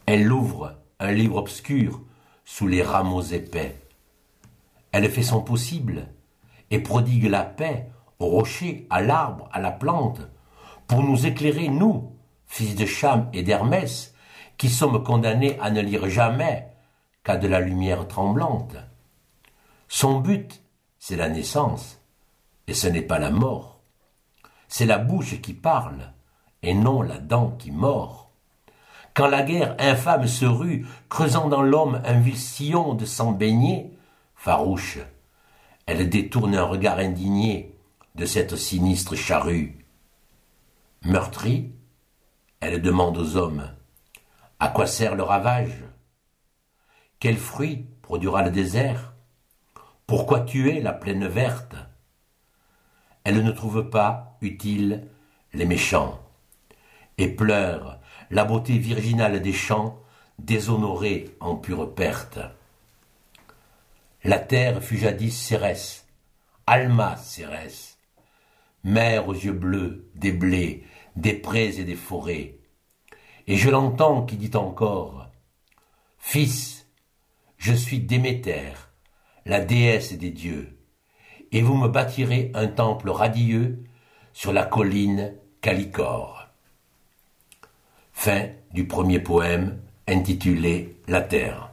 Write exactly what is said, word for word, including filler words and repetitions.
Elle ouvre un livre obscur sous les rameaux épais. Elle fait son possible et prodigue la paix au rocher, à l'arbre, à la plante, pour nous éclairer, nous, fils de Cham et d'Hermès, qui sommes condamnés à ne lire jamais qu'à de la lumière tremblante. Son but, c'est la naissance, et ce n'est pas la mort. C'est la bouche qui parle, et non la dent qui mord. Quand la guerre infâme se rue, creusant dans l'homme un vil sillon de sang baigné, farouche, elle détourne un regard indigné de cette sinistre charrue. Meurtrie, elle demande aux hommes, à quoi sert le ravage? Quel fruit produira le désert? Pourquoi tuer la plaine verte? Elle ne trouve pas utile les méchants, et pleure la beauté virginale des champs, déshonorée en pure perte. La terre fut jadis Cérès, Alma Cérès, mère aux yeux bleus, des blés, des prés et des forêts. Et je l'entends qui dit encore, « Fils, je suis Déméter, la déesse des dieux, et vous me bâtirez un temple radieux sur la colline Callicore. » Fin du premier poème intitulé La Terre.